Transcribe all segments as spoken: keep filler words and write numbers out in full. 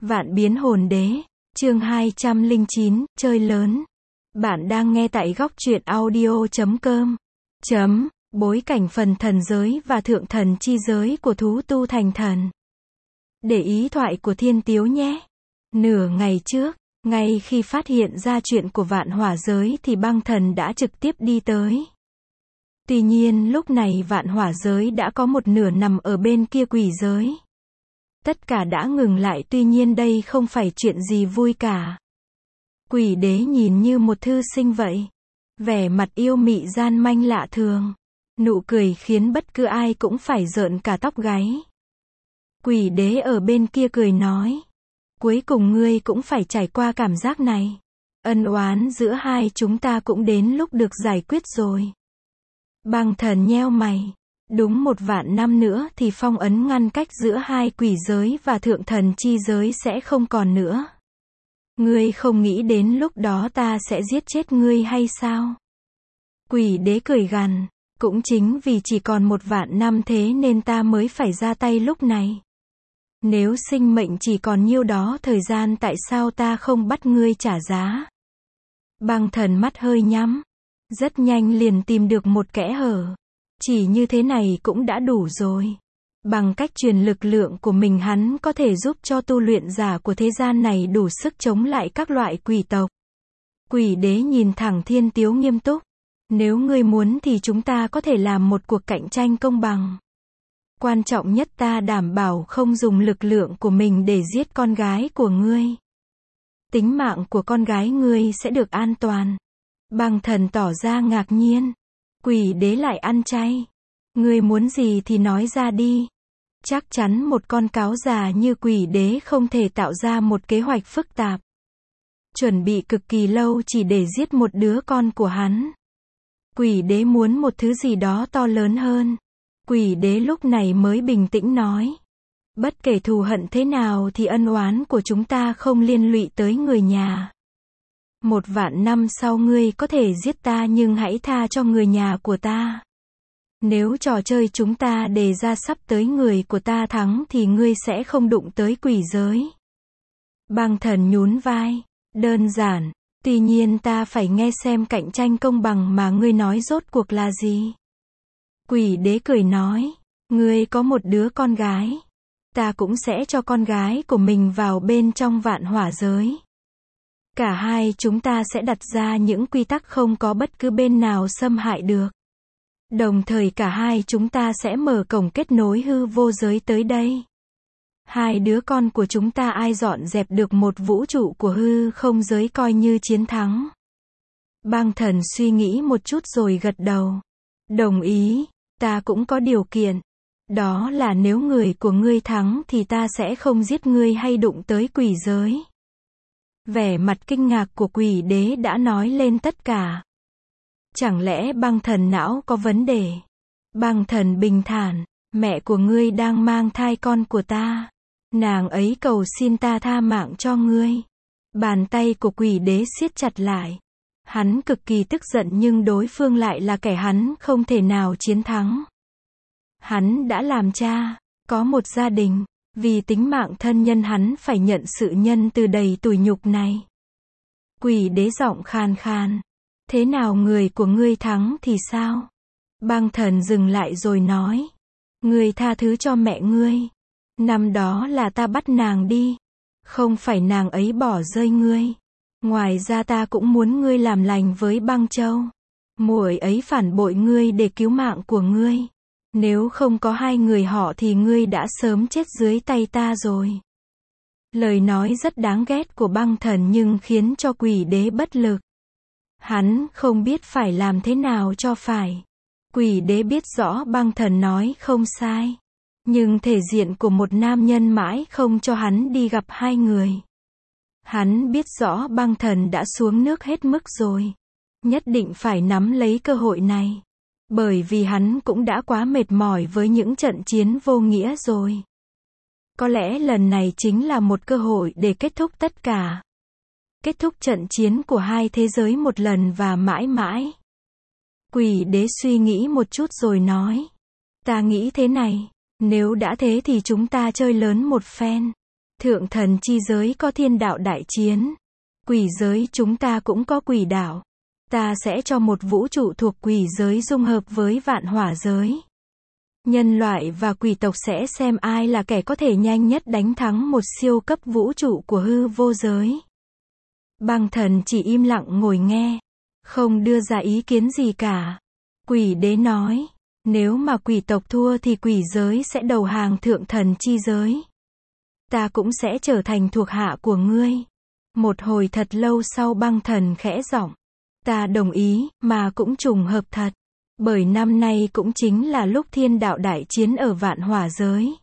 Vạn biến hồn đế, chương hai trăm lẻ chín, chơi lớn. Bạn đang nghe tại góc truyện audio chấm com. Chấm, bối cảnh phần thần giới và thượng thần chi giới của thú tu thành thần. Để ý thoại của Thiên Tiếu nhé. Nửa ngày trước, ngay khi phát hiện ra chuyện của vạn hỏa giới thì băng thần đã trực tiếp đi tới. Tuy nhiên lúc này vạn hỏa giới đã có một nửa nằm ở bên kia quỷ giới. Tất cả đã ngừng lại, tuy nhiên đây không phải chuyện gì vui cả. Quỷ đế nhìn như một thư sinh vậy. Vẻ mặt yêu mị gian manh lạ thường. Nụ cười khiến bất cứ ai cũng phải rợn cả tóc gáy. Quỷ đế ở bên kia cười nói. Cuối cùng ngươi cũng phải trải qua cảm giác này. Ân oán giữa hai chúng ta cũng đến lúc được giải quyết rồi. Băng thần nheo mày. Đúng một vạn năm nữa thì phong ấn ngăn cách giữa hai quỷ giới và thượng thần chi giới sẽ không còn nữa. Ngươi không nghĩ đến lúc đó ta sẽ giết chết ngươi hay sao? Quỷ đế cười gằn. Cũng chính vì chỉ còn một vạn năm thế nên ta mới phải ra tay lúc này. Nếu sinh mệnh chỉ còn nhiêu đó thời gian, tại sao ta không bắt ngươi trả giá? Băng thần mắt hơi nhắm. Rất nhanh liền tìm được một kẽ hở. Chỉ như thế này cũng đã đủ rồi. Bằng cách truyền lực lượng của mình, hắn có thể giúp cho tu luyện giả của thế gian này đủ sức chống lại các loại quỷ tộc. Quỷ đế nhìn thẳng Thiên Tiếu nghiêm túc. Nếu ngươi muốn thì chúng ta có thể làm một cuộc cạnh tranh công bằng. Quan trọng nhất ta đảm bảo không dùng lực lượng của mình để giết con gái của ngươi. Tính mạng của con gái ngươi sẽ được an toàn. Băng thần tỏ ra ngạc nhiên. Quỷ đế lại ăn chay. Ngươi muốn gì thì nói ra đi. Chắc chắn một con cáo già như quỷ đế không thể tạo ra một kế hoạch phức tạp. Chuẩn bị cực kỳ lâu chỉ để giết một đứa con của hắn. Quỷ đế muốn một thứ gì đó to lớn hơn. Quỷ đế lúc này mới bình tĩnh nói. Bất kể thù hận thế nào thì ân oán của chúng ta không liên lụy tới người nhà. Một vạn năm sau ngươi có thể giết ta, nhưng hãy tha cho người nhà của ta. Nếu trò chơi chúng ta đề ra sắp tới người của ta thắng thì ngươi sẽ không đụng tới quỷ giới. Băng thần nhún vai. Đơn giản. Tuy nhiên ta phải nghe xem cạnh tranh công bằng mà ngươi nói rốt cuộc là gì. Quỷ đế cười nói. Ngươi có một đứa con gái. Ta cũng sẽ cho con gái của mình vào bên trong vạn hỏa giới. Cả hai chúng ta sẽ đặt ra những quy tắc không có bất cứ bên nào xâm hại được. Đồng thời cả hai chúng ta sẽ mở cổng kết nối hư vô giới tới đây. Hai đứa con của chúng ta ai dọn dẹp được một vũ trụ của hư không giới coi như chiến thắng. Băng thần suy nghĩ một chút rồi gật đầu. Đồng ý, ta cũng có điều kiện. Đó là nếu người của ngươi thắng thì ta sẽ không giết ngươi hay đụng tới quỷ giới. Vẻ mặt kinh ngạc của quỷ đế đã nói lên tất cả. Chẳng lẽ băng thần não có vấn đề? Băng thần bình thản. Mẹ của ngươi đang mang thai con của ta. Nàng ấy cầu xin ta tha mạng cho ngươi. Bàn tay của quỷ đế siết chặt lại. Hắn cực kỳ tức giận nhưng đối phương lại là kẻ hắn không thể nào chiến thắng. Hắn đã làm cha, có một gia đình. Vì tính mạng thân nhân hắn phải nhận sự nhân từ đầy tủi nhục này. Quỷ đế giọng khan khan. Thế nào người của ngươi thắng thì sao? Băng thần dừng lại rồi nói. Ngươi tha thứ cho mẹ ngươi. Năm đó là ta bắt nàng đi. Không phải nàng ấy bỏ rơi ngươi. Ngoài ra ta cũng muốn ngươi làm lành với băng châu. Muội ấy phản bội ngươi để cứu mạng của ngươi. Nếu không có hai người họ thì ngươi đã sớm chết dưới tay ta rồi. Lời nói rất đáng ghét của băng thần nhưng khiến cho quỷ đế bất lực. Hắn không biết phải làm thế nào cho phải. Quỷ đế biết rõ băng thần nói không sai. Nhưng thể diện của một nam nhân mãi không cho hắn đi gặp hai người. Hắn biết rõ băng thần đã xuống nước hết mức rồi. Nhất định phải nắm lấy cơ hội này. Bởi vì hắn cũng đã quá mệt mỏi với những trận chiến vô nghĩa rồi. Có lẽ lần này chính là một cơ hội để kết thúc tất cả. Kết thúc trận chiến của hai thế giới một lần và mãi mãi. Quỷ đế suy nghĩ một chút rồi nói. Ta nghĩ thế này. Nếu đã thế thì chúng ta chơi lớn một phen. Thượng thần chi giới có thiên đạo đại chiến. Quỷ giới chúng ta cũng có quỷ đạo. Ta sẽ cho một vũ trụ thuộc quỷ giới dung hợp với vạn hỏa giới. Nhân loại và quỷ tộc sẽ xem ai là kẻ có thể nhanh nhất đánh thắng một siêu cấp vũ trụ của hư vô giới. Băng thần chỉ im lặng ngồi nghe, không đưa ra ý kiến gì cả. Quỷ đế nói, nếu mà quỷ tộc thua thì quỷ giới sẽ đầu hàng thượng thần chi giới. Ta cũng sẽ trở thành thuộc hạ của ngươi. Một hồi thật lâu sau băng thần khẽ giọng, ta đồng ý, mà cũng trùng hợp thật. Bởi năm nay cũng chính là lúc thiên đạo đại chiến ở vạn hỏa giới.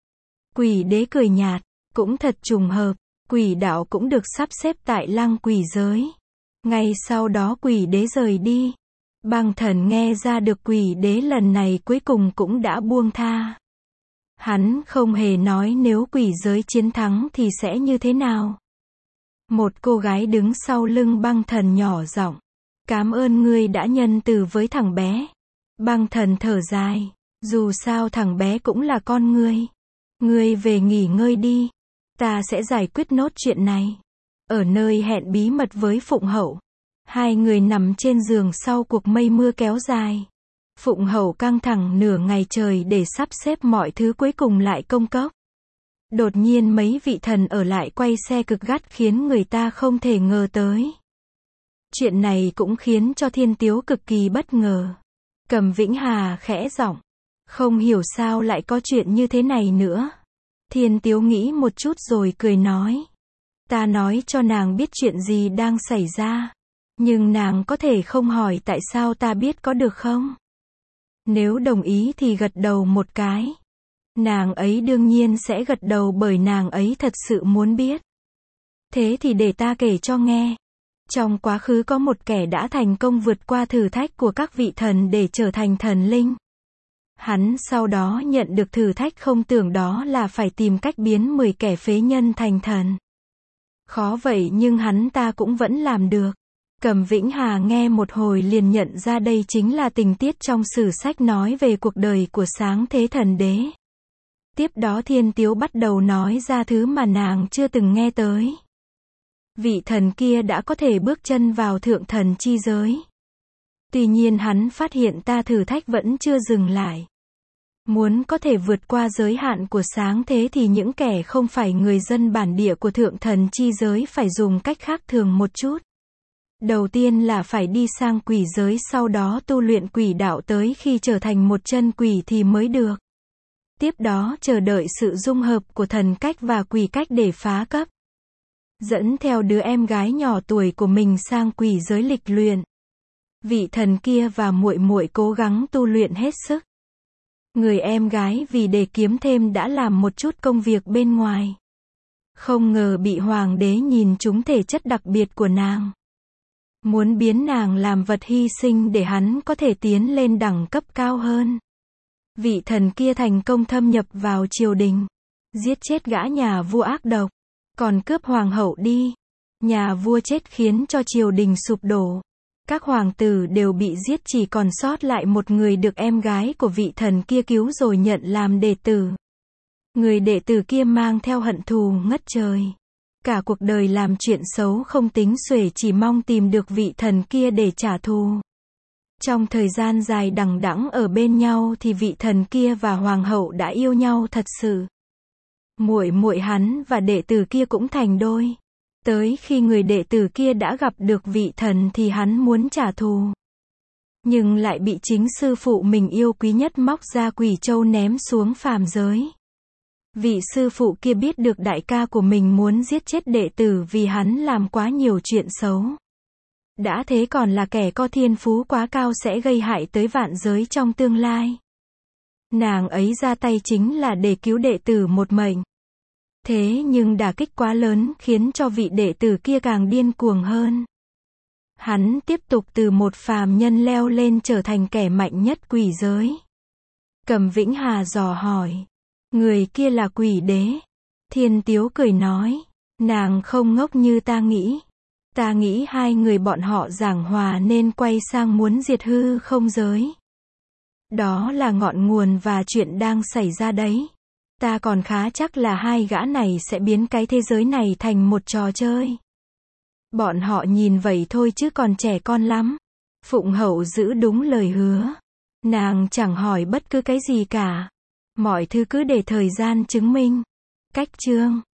Quỷ đế cười nhạt, cũng thật trùng hợp, quỷ đạo cũng được sắp xếp tại lăng quỷ giới. Ngay sau đó quỷ đế rời đi. Băng thần nghe ra được quỷ đế lần này cuối cùng cũng đã buông tha. Hắn không hề nói nếu quỷ giới chiến thắng thì sẽ như thế nào. Một cô gái đứng sau lưng băng thần nhỏ giọng, cảm ơn ngươi đã nhân từ với thằng bé. Băng thần thở dài, dù sao thằng bé cũng là con ngươi. Ngươi về nghỉ ngơi đi, ta sẽ giải quyết nốt chuyện này. Ở nơi hẹn bí mật với Phụng Hậu, hai người nằm trên giường sau cuộc mây mưa kéo dài. Phụng Hậu căng thẳng nửa ngày trời để sắp xếp mọi thứ, cuối cùng lại công cốc. Đột nhiên mấy vị thần ở lại quay xe cực gắt khiến người ta không thể ngờ tới. Chuyện này cũng khiến cho Thiên Tiếu cực kỳ bất ngờ. Cầm Vĩnh Hà khẽ giọng, không hiểu sao lại có chuyện như thế này nữa. Thiên Tiếu nghĩ một chút rồi cười nói, ta nói cho nàng biết chuyện gì đang xảy ra. Nhưng nàng có thể không hỏi tại sao ta biết có được không? Nếu đồng ý thì gật đầu một cái. Nàng ấy đương nhiên sẽ gật đầu bởi nàng ấy thật sự muốn biết. Thế thì để ta kể cho nghe. Trong quá khứ có một kẻ đã thành công vượt qua thử thách của các vị thần để trở thành thần linh. Hắn sau đó nhận được thử thách không tưởng đó là phải tìm cách biến mười kẻ phế nhân thành thần. Khó vậy nhưng hắn ta cũng vẫn làm được. Cầm Vĩnh Hà nghe một hồi liền nhận ra đây chính là tình tiết trong sử sách nói về cuộc đời của sáng thế thần đế. Tiếp đó Thiên Tiếu bắt đầu nói ra thứ mà nàng chưa từng nghe tới. Vị thần kia đã có thể bước chân vào thượng thần chi giới. Tuy nhiên hắn phát hiện ta thử thách vẫn chưa dừng lại. Muốn có thể vượt qua giới hạn của sáng thế thì những kẻ không phải người dân bản địa của thượng thần chi giới phải dùng cách khác thường một chút. Đầu tiên là phải đi sang quỷ giới, sau đó tu luyện quỷ đạo tới khi trở thành một chân quỷ thì mới được. Tiếp đó chờ đợi sự dung hợp của thần cách và quỷ cách để phá cấp. Dẫn theo đứa em gái nhỏ tuổi của mình sang quỷ giới lịch luyện. Vị thần kia và muội muội cố gắng tu luyện hết sức. Người em gái vì để kiếm thêm đã làm một chút công việc bên ngoài. Không ngờ bị hoàng đế nhìn trúng thể chất đặc biệt của nàng. Muốn biến nàng làm vật hy sinh để hắn có thể tiến lên đẳng cấp cao hơn. Vị thần kia thành công thâm nhập vào triều đình. Giết chết gã nhà vua ác độc. Còn cướp hoàng hậu đi. Nhà vua chết khiến cho triều đình sụp đổ. Các hoàng tử đều bị giết, chỉ còn sót lại một người được em gái của vị thần kia cứu rồi nhận làm đệ tử. Người đệ tử kia mang theo hận thù ngất trời. Cả cuộc đời làm chuyện xấu không tính xuể, chỉ mong tìm được vị thần kia để trả thù. Trong thời gian dài đằng đẵng ở bên nhau thì vị thần kia và hoàng hậu đã yêu nhau thật sự. Muội muội hắn và đệ tử kia cũng thành đôi. Tới khi người đệ tử kia đã gặp được vị thần thì hắn muốn trả thù. Nhưng lại bị chính sư phụ mình yêu quý nhất móc ra quỷ châu ném xuống phàm giới. Vị sư phụ kia biết được đại ca của mình muốn giết chết đệ tử vì hắn làm quá nhiều chuyện xấu. Đã thế còn là kẻ có thiên phú quá cao sẽ gây hại tới vạn giới trong tương lai. Nàng ấy ra tay chính là để cứu đệ tử một mệnh. Thế nhưng đả kích quá lớn khiến cho vị đệ tử kia càng điên cuồng hơn. Hắn tiếp tục từ một phàm nhân leo lên trở thành kẻ mạnh nhất quỷ giới. Cầm Vĩnh Hà dò hỏi. Người kia là quỷ đế. Thiên Tiếu cười nói. Nàng không ngốc như ta nghĩ. Ta nghĩ hai người bọn họ giảng hòa nên quay sang muốn diệt hư không giới. Đó là ngọn nguồn và chuyện đang xảy ra đấy. Ta còn khá chắc là hai gã này sẽ biến cái thế giới này thành một trò chơi. Bọn họ nhìn vậy thôi chứ còn trẻ con lắm. Phụng Hậu giữ đúng lời hứa. Nàng chẳng hỏi bất cứ cái gì cả. Mọi thứ cứ để thời gian chứng minh. Cách chương